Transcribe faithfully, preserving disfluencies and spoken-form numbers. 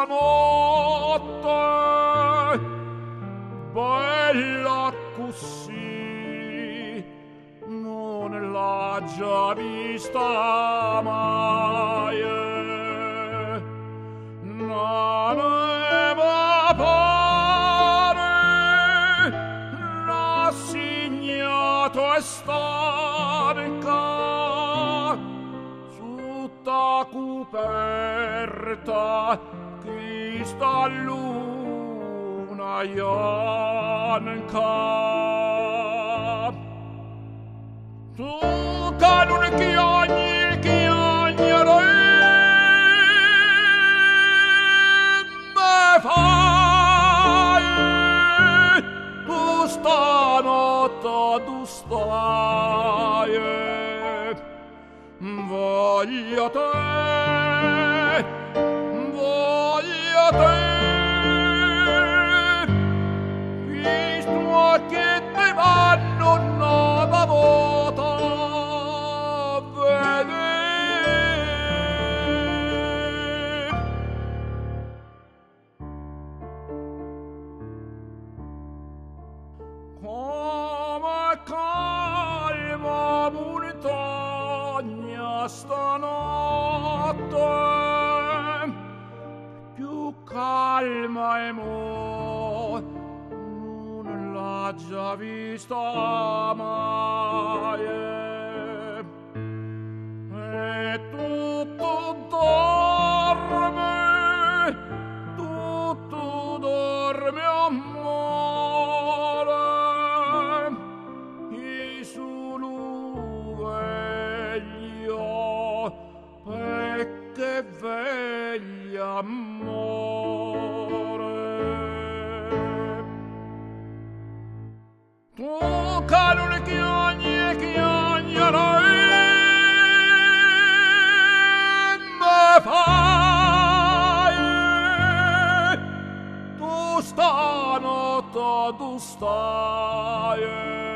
stanotte, bella così, non l'ha già vista mai. Non aveva pare, l'ha segnato e stanca, tutta coperta chi sta luna ianca. Tu che non chiagni, chiagnere me fai, tu stanotte tu stai, voglio te, voglio te, visto che te vanno una volta a vedere. Come calma montagna stanotte, più calma e mo non l'ha già vista mai. E tutto dorme, tutto dorme amore, e sono veglio perché veglia amore. Tu che non chiagni e chiagnerai me fai, tu stanotte tu stai.